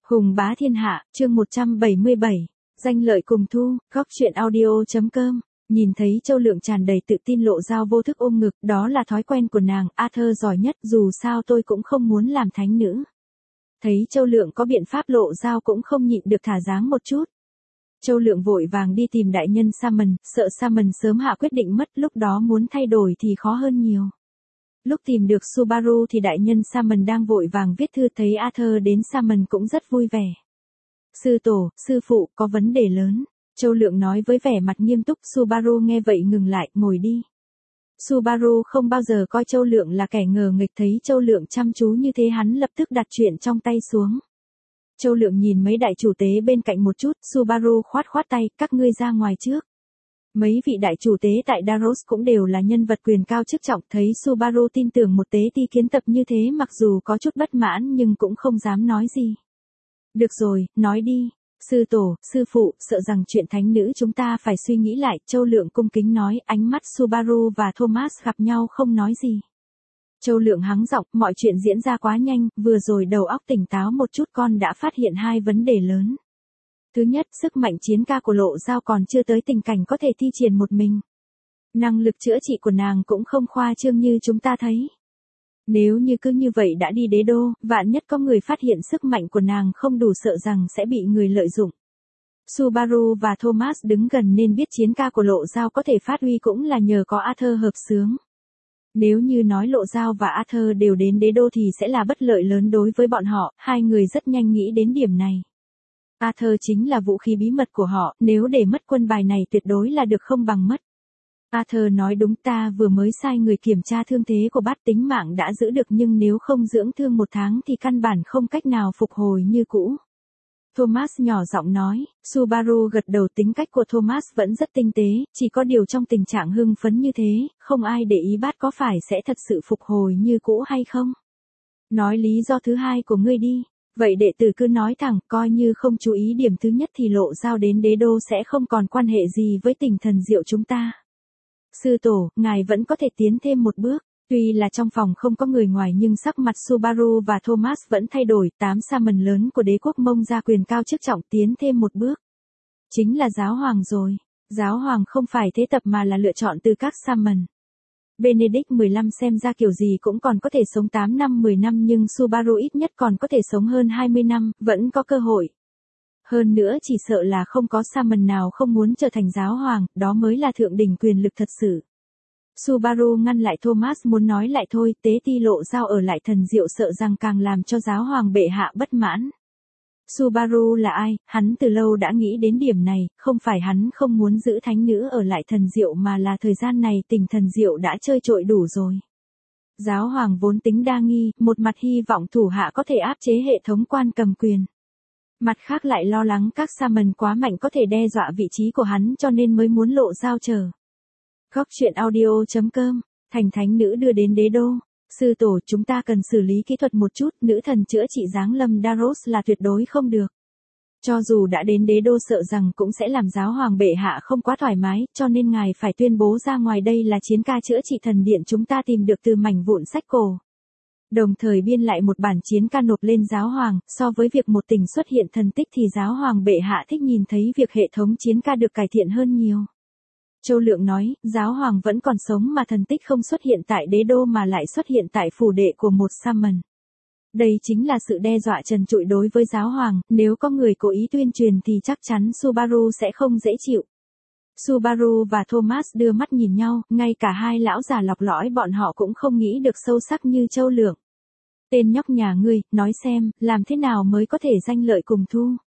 Hùng bá thiên hạ, chương 177. Danh lợi cùng thu, góc truyện audio.com. Nhìn thấy Châu Lượng tràn đầy tự tin lộ dao vô thức ôm ngực, đó là thói quen của nàng, Arthur giỏi nhất, dù sao tôi cũng không muốn làm thánh nữ. Thấy Châu Lượng có biện pháp lộ dao cũng không nhịn được thả dáng một chút. Châu Lượng vội vàng đi tìm đại nhân Salmon, sợ Salmon sớm hạ quyết định mất, lúc đó muốn thay đổi thì khó hơn nhiều. Lúc tìm được Subaru thì đại nhân Salmon đang vội vàng viết thư, thấy Arthur đến Salmon cũng rất vui vẻ. Sư tổ, sư phụ, có vấn đề lớn. Châu Lượng nói với vẻ mặt nghiêm túc. Subaru nghe vậy ngừng lại, ngồi đi. Subaru không bao giờ coi Châu Lượng là kẻ ngờ nghịch, thấy Châu Lượng chăm chú như thế hắn lập tức đặt chuyện trong tay xuống. Châu Lượng nhìn mấy đại chủ tế bên cạnh một chút, Subaru khoát khoát tay, các ngươi ra ngoài trước. Mấy vị đại chủ tế tại Daros cũng đều là nhân vật quyền cao chức trọng, thấy Subaru tin tưởng một tế ti kiến tập như thế mặc dù có chút bất mãn nhưng cũng không dám nói gì. Được rồi, nói đi. Sư tổ, sư phụ, sợ rằng chuyện thánh nữ chúng ta phải suy nghĩ lại. Châu Lượng cung kính nói, ánh mắt Subaru và Thomas gặp nhau không nói gì. Châu Lượng hắng giọng, mọi chuyện diễn ra quá nhanh, vừa rồi đầu óc tỉnh táo một chút con đã phát hiện hai vấn đề lớn. Thứ nhất, sức mạnh chiến ca của Lộ Dao còn chưa tới tình cảnh có thể thi triển một mình. Năng lực chữa trị của nàng cũng không khoa trương như chúng ta thấy. Nếu như cứ như vậy đã đi đế đô, vạn nhất có người phát hiện sức mạnh của nàng không đủ sợ rằng sẽ bị người lợi dụng. Subaru và Thomas đứng gần nên biết chiến ca của Lộ Dao có thể phát huy cũng là nhờ có Arthur hợp xướng. Nếu như nói Lộ Dao và Arthur đều đến đế đô thì sẽ là bất lợi lớn đối với bọn họ, hai người rất nhanh nghĩ đến điểm này. Arthur chính là vũ khí bí mật của họ, nếu để mất quân bài này tuyệt đối là được không bằng mất. Arthur nói đúng, ta vừa mới sai người kiểm tra thương thế của bát, tính mạng đã giữ được nhưng nếu không dưỡng thương 1 tháng thì căn bản không cách nào phục hồi như cũ. Thomas nhỏ giọng nói. Subaru gật đầu, tính cách của Thomas vẫn rất tinh tế, chỉ có điều trong tình trạng hưng phấn như thế, không ai để ý bát có phải sẽ thật sự phục hồi như cũ hay không. Nói lý do thứ hai của ngươi đi. Vậy đệ tử cứ nói thẳng, coi như không chú ý điểm thứ nhất thì Lộ Dao đến đế đô sẽ không còn quan hệ gì với Tỉnh Thần Diệu chúng ta. Sư tổ, ngài vẫn có thể tiến thêm một bước. Tuy là trong phòng không có người ngoài nhưng sắc mặt Subaru và Thomas vẫn thay đổi. 8 Salmon lớn của đế quốc Mông ra quyền cao chức trọng, tiến thêm một bước. Chính là giáo hoàng rồi. Giáo hoàng không phải thế tập mà là lựa chọn từ các Salmon. Benedict 15 xem ra kiểu gì cũng còn có thể sống 8 năm 10 năm nhưng Subaru ít nhất còn có thể sống hơn 20 năm, vẫn có cơ hội. Hơn nữa chỉ sợ là không có Salmon nào không muốn trở thành giáo hoàng, đó mới là thượng đỉnh quyền lực thật sự. Subaru ngăn lại Thomas muốn nói lại thôi, tế ti Lộ Dao ở lại Thần Diệu sợ rằng càng làm cho giáo hoàng bệ hạ bất mãn. Subaru là ai, hắn từ lâu đã nghĩ đến điểm này, không phải hắn không muốn giữ thánh nữ ở lại Thần Diệu mà là thời gian này Tỉnh Thần Diệu đã chơi trội đủ rồi. Giáo hoàng vốn tính đa nghi, một mặt hy vọng thủ hạ có thể áp chế hệ thống quan cầm quyền. Mặt khác lại lo lắng các Salmon quá mạnh có thể đe dọa vị trí của hắn cho nên mới muốn Lộ Dao chờ. Góc truyện audio.com, thành thánh nữ đưa đến đế đô. Sư tổ, chúng ta cần xử lý kỹ thuật một chút, nữ thần chữa trị giáng lâm Daros là tuyệt đối không được. Cho dù đã đến đế đô sợ rằng cũng sẽ làm giáo hoàng bệ hạ không quá thoải mái, cho nên ngài phải tuyên bố ra ngoài đây là chiến ca chữa trị thần điện chúng ta tìm được từ mảnh vụn sách cổ. Đồng thời biên lại một bản chiến ca nộp lên giáo hoàng, so với việc một tỉnh xuất hiện thần tích thì giáo hoàng bệ hạ thích nhìn thấy việc hệ thống chiến ca được cải thiện hơn nhiều. Châu Lượng nói, giáo hoàng vẫn còn sống mà thần tích không xuất hiện tại đế đô mà lại xuất hiện tại phủ đệ của một Salmon. Đây chính là sự đe dọa trần trụi đối với giáo hoàng, nếu có người cố ý tuyên truyền thì chắc chắn Subaru sẽ không dễ chịu. Subaru và Thomas đưa mắt nhìn nhau, ngay cả hai lão già lọc lõi bọn họ cũng không nghĩ được sâu sắc như Châu Lượng. Tên nhóc nhà ngươi, nói xem, làm thế nào mới có thể danh lợi cùng thu.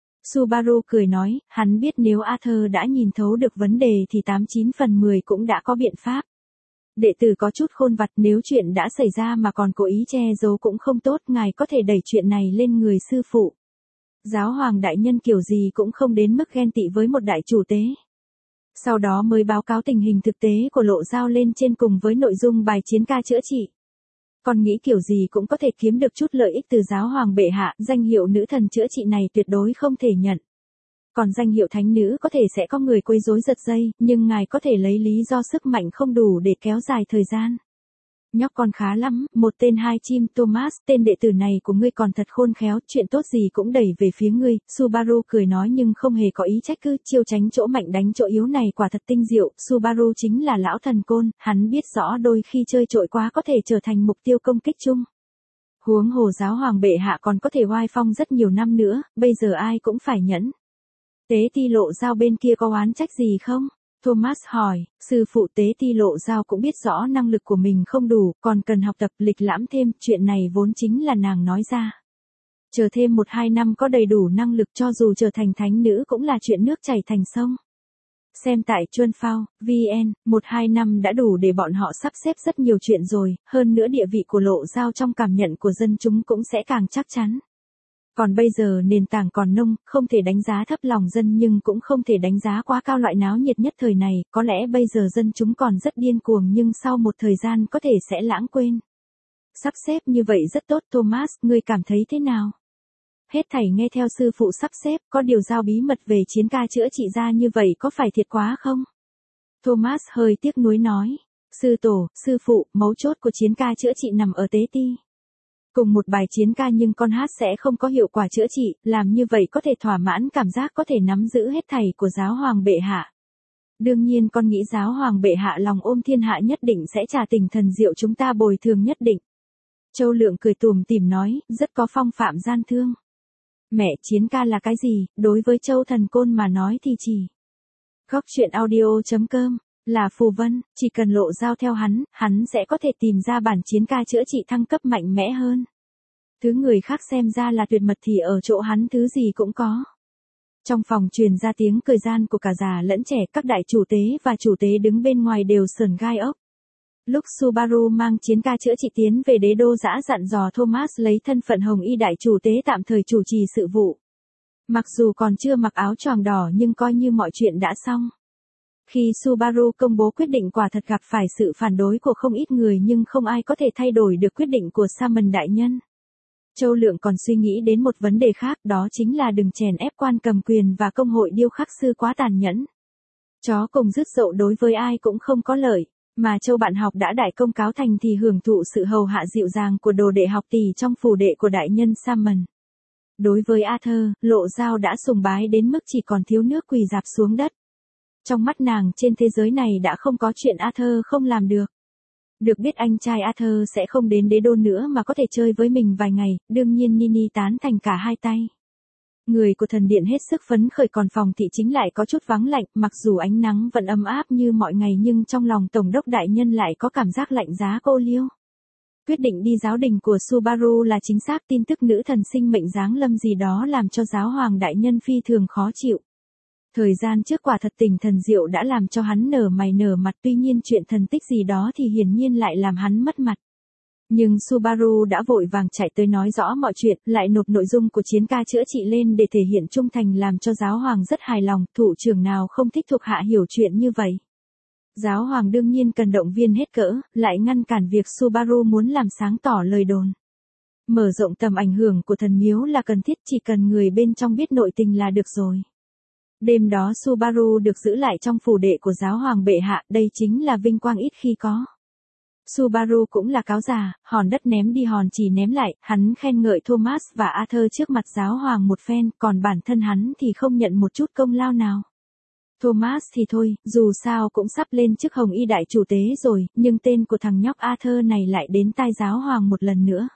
Subaru cười nói, hắn biết nếu Arthur đã nhìn thấu được vấn đề thì 89 phần 10 cũng đã có biện pháp. Đệ tử có chút khôn vặt, nếu chuyện đã xảy ra mà còn cố ý che giấu cũng không tốt, ngài có thể đẩy chuyện này lên người sư phụ. Giáo hoàng đại nhân kiểu gì cũng không đến mức ghen tị với một đại chủ tế. Sau đó mới báo cáo tình hình thực tế của Lộ Dao lên trên cùng với nội dung bài chiến ca chữa trị. Còn nghĩ kiểu gì cũng có thể kiếm được chút lợi ích từ giáo hoàng bệ hạ, danh hiệu nữ thần chữa trị này tuyệt đối không thể nhận. Còn danh hiệu thánh nữ có thể sẽ có người quấy rối giật dây, nhưng ngài có thể lấy lý do sức mạnh không đủ để kéo dài thời gian. Nhóc con khá lắm, một tên hai chim. Thomas, tên đệ tử này của ngươi còn thật khôn khéo, chuyện tốt gì cũng đẩy về phía ngươi. Subaru cười nói nhưng không hề có ý trách cứ, chiêu tránh chỗ mạnh đánh chỗ yếu này quả thật tinh diệu. Subaru chính là lão thần côn, hắn biết rõ đôi khi chơi trội quá có thể trở thành mục tiêu công kích chung. Huống hồ giáo hoàng bệ hạ còn có thể oai phong rất nhiều năm nữa, bây giờ ai cũng phải nhẫn. Tế ti lộ giao bên kia có oán trách gì không? Thomas hỏi, sư phụ tế ti lộ giao cũng biết rõ năng lực của mình không đủ, còn cần học tập lịch lãm thêm, chuyện này vốn chính là nàng nói ra. Chờ thêm 1-2 năm có đầy đủ năng lực cho dù trở thành thánh nữ cũng là chuyện nước chảy thành sông. Xem tại Chuân Phao, VN, 1-2 năm đã đủ để bọn họ sắp xếp rất nhiều chuyện rồi, hơn nữa địa vị của lộ giao trong cảm nhận của dân chúng cũng sẽ càng chắc chắn. Còn bây giờ nền tảng còn nông, không thể đánh giá thấp lòng dân nhưng cũng không thể đánh giá quá cao loại náo nhiệt nhất thời này, có lẽ bây giờ dân chúng còn rất điên cuồng nhưng sau một thời gian có thể sẽ lãng quên. Sắp xếp như vậy rất tốt Thomas, ngươi cảm thấy thế nào? Hết thảy nghe theo sư phụ sắp xếp, có điều giao bí mật về chiến ca chữa trị ra như vậy có phải thiệt quá không? Thomas hơi tiếc nuối nói, sư tổ, sư phụ, mấu chốt của chiến ca chữa trị nằm ở tế ti. Cùng một bài chiến ca nhưng con hát sẽ không có hiệu quả chữa trị, làm như vậy có thể thỏa mãn cảm giác có thể nắm giữ hết thảy của giáo hoàng bệ hạ. Đương nhiên con nghĩ giáo hoàng bệ hạ lòng ôm thiên hạ nhất định sẽ trả tình thần diệu chúng ta bồi thường nhất định. Châu Lượng cười tủm tỉm nói, rất có phong phạm gian thương. Mẹ, chiến ca là cái gì, đối với Châu thần côn mà nói thì chỉ. Góc truyện audio.com, là phù vân, chỉ cần lộ giao theo hắn sẽ có thể tìm ra bản chiến ca chữa trị thăng cấp mạnh mẽ hơn. Thứ người khác xem ra là tuyệt mật thì ở chỗ hắn thứ gì cũng có. Trong phòng truyền ra tiếng cười gian của cả già lẫn trẻ, các đại chủ tế và chủ tế đứng bên ngoài đều sởn gai ốc. Lúc Subaru mang chiến ca chữa trị tiến về đế đô dã dặn dò Thomas lấy thân phận hồng y đại chủ tế tạm thời chủ trì sự vụ. Mặc dù còn chưa mặc áo choàng đỏ nhưng coi như mọi chuyện đã xong. Khi Subaru công bố quyết định quả thật gặp phải sự phản đối của không ít người nhưng không ai có thể thay đổi được quyết định của Salmon đại nhân. Châu Lượng còn suy nghĩ đến một vấn đề khác, đó chính là đừng chèn ép quan cầm quyền và công hội điêu khắc sư quá tàn nhẫn. Chó cùng rứt dậu đối với ai cũng không có lợi, mà Châu bạn học đã đại công cáo thành thì hưởng thụ sự hầu hạ dịu dàng của đồ đệ học tỷ trong phủ đệ của đại nhân Salmon. Đối với Arthur, lộ giao đã sùng bái đến mức chỉ còn thiếu nước quỳ rạp xuống đất. Trong mắt nàng trên thế giới này đã không có chuyện Arthur không làm được. Được biết anh trai Arthur sẽ không đến đế đô nữa mà có thể chơi với mình vài ngày, đương nhiên Nini tán thành cả hai tay. Người của thần điện hết sức phấn khởi còn phòng thị chính lại có chút vắng lạnh, mặc dù ánh nắng vẫn ấm áp như mọi ngày nhưng trong lòng tổng đốc đại nhân lại có cảm giác lạnh giá cô liêu. Quyết định đi giáo đình của Subaru là chính xác, tin tức nữ thần sinh mệnh giáng lâm gì đó làm cho giáo hoàng đại nhân phi thường khó chịu. Thời gian trước quả thật tình thần diệu đã làm cho hắn nở mày nở mặt, tuy nhiên chuyện thần tích gì đó thì hiển nhiên lại làm hắn mất mặt. Nhưng Subaru đã vội vàng chạy tới nói rõ mọi chuyện, lại nộp nội dung của chiến ca chữa trị lên để thể hiện trung thành làm cho giáo hoàng rất hài lòng, thủ trưởng nào không thích thuộc hạ hiểu chuyện như vậy. Giáo hoàng đương nhiên cần động viên hết cỡ, lại ngăn cản việc Subaru muốn làm sáng tỏ lời đồn. Mở rộng tầm ảnh hưởng của thần miếu là cần thiết, chỉ cần người bên trong biết nội tình là được rồi. Đêm đó Subaru được giữ lại trong phủ đệ của giáo hoàng bệ hạ, đây chính là vinh quang ít khi có. Subaru cũng là cáo già, hòn đất ném đi hòn chỉ ném lại, hắn khen ngợi Thomas và Arthur trước mặt giáo hoàng một phen, còn bản thân hắn thì không nhận một chút công lao nào. Thomas thì thôi, dù sao cũng sắp lên chức hồng y đại chủ tế rồi, nhưng tên của thằng nhóc Arthur này lại đến tai giáo hoàng một lần nữa.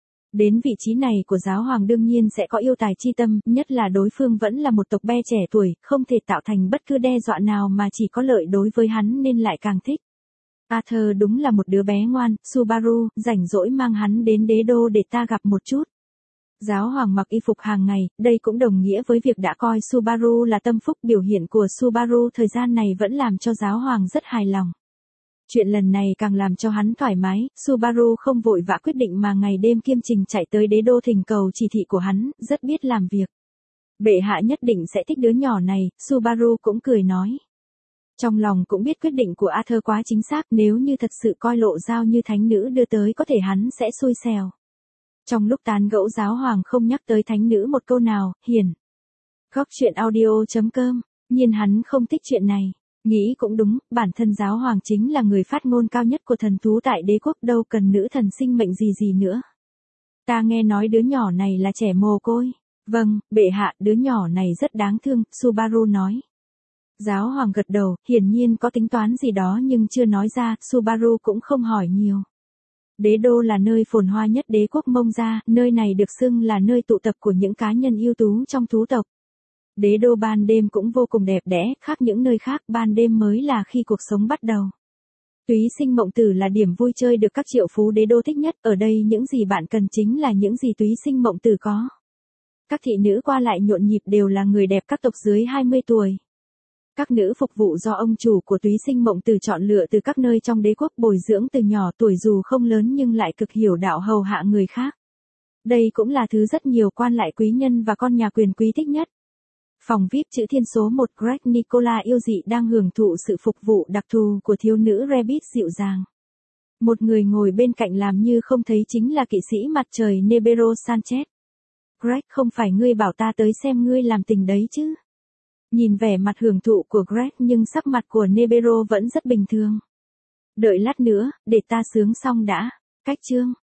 Đến vị trí này của giáo hoàng đương nhiên sẽ có yêu tài chi tâm, nhất là đối phương vẫn là một tộc be trẻ tuổi, không thể tạo thành bất cứ đe dọa nào mà chỉ có lợi đối với hắn nên lại càng thích. Arthur đúng là một đứa bé ngoan, Subaru, rảnh rỗi mang hắn đến đế đô để ta gặp một chút. Giáo hoàng mặc y phục hàng ngày, đây cũng đồng nghĩa với việc đã coi Subaru là tâm phúc, biểu hiện của Subaru thời gian này vẫn làm cho giáo hoàng rất hài lòng. Chuyện lần này càng làm cho hắn thoải mái, Subaru không vội vã quyết định mà ngày đêm kiêm trình chạy tới đế đô thỉnh cầu chỉ thị của hắn, rất biết làm việc. Bệ hạ nhất định sẽ thích đứa nhỏ này, Subaru cũng cười nói. Trong lòng cũng biết quyết định của Arthur quá chính xác, nếu như thật sự coi lộ giao như thánh nữ đưa tới có thể hắn sẽ xui xẻo. Trong lúc tán gẫu giáo hoàng không nhắc tới thánh nữ một câu nào, hiển. Góc truyện audio.com, nhiên hắn không thích chuyện này. Nghĩ cũng đúng, bản thân giáo hoàng chính là người phát ngôn cao nhất của thần thú tại đế quốc, đâu cần nữ thần sinh mệnh gì nữa. Ta nghe nói đứa nhỏ này là trẻ mồ côi. Vâng, bệ hạ, đứa nhỏ này rất đáng thương, Subaru nói. Giáo hoàng gật đầu, hiển nhiên có tính toán gì đó nhưng chưa nói ra, Subaru cũng không hỏi nhiều. Đế đô là nơi phồn hoa nhất đế quốc Mông Gia, nơi này được xưng là nơi tụ tập của những cá nhân ưu tú trong thú tộc. Đế đô ban đêm cũng vô cùng đẹp đẽ, khác những nơi khác, ban đêm mới là khi cuộc sống bắt đầu. Túy Sinh Mộng Tử là điểm vui chơi được các triệu phú đế đô thích nhất, ở đây những gì bạn cần chính là những gì Túy Sinh Mộng Tử có. Các thị nữ qua lại nhộn nhịp đều là người đẹp các tộc dưới 20 tuổi. Các nữ phục vụ do ông chủ của Túy Sinh Mộng Tử chọn lựa từ các nơi trong đế quốc, bồi dưỡng từ nhỏ tuổi, dù không lớn nhưng lại cực hiểu đạo hầu hạ người khác. Đây cũng là thứ rất nhiều quan lại quý nhân và con nhà quyền quý thích nhất. Phòng VIP chữ thiên số 1 Greg Nicola yêu dị đang hưởng thụ sự phục vụ đặc thù của thiếu nữ Rabbit dịu dàng. Một người ngồi bên cạnh làm như không thấy chính là kỵ sĩ mặt trời Nebero Sanchez. Greg, không phải ngươi bảo ta tới xem ngươi làm tình đấy chứ? Nhìn vẻ mặt hưởng thụ của Greg nhưng sắc mặt của Nebero vẫn rất bình thường. Đợi lát nữa, để ta sướng xong đã. Cách chương.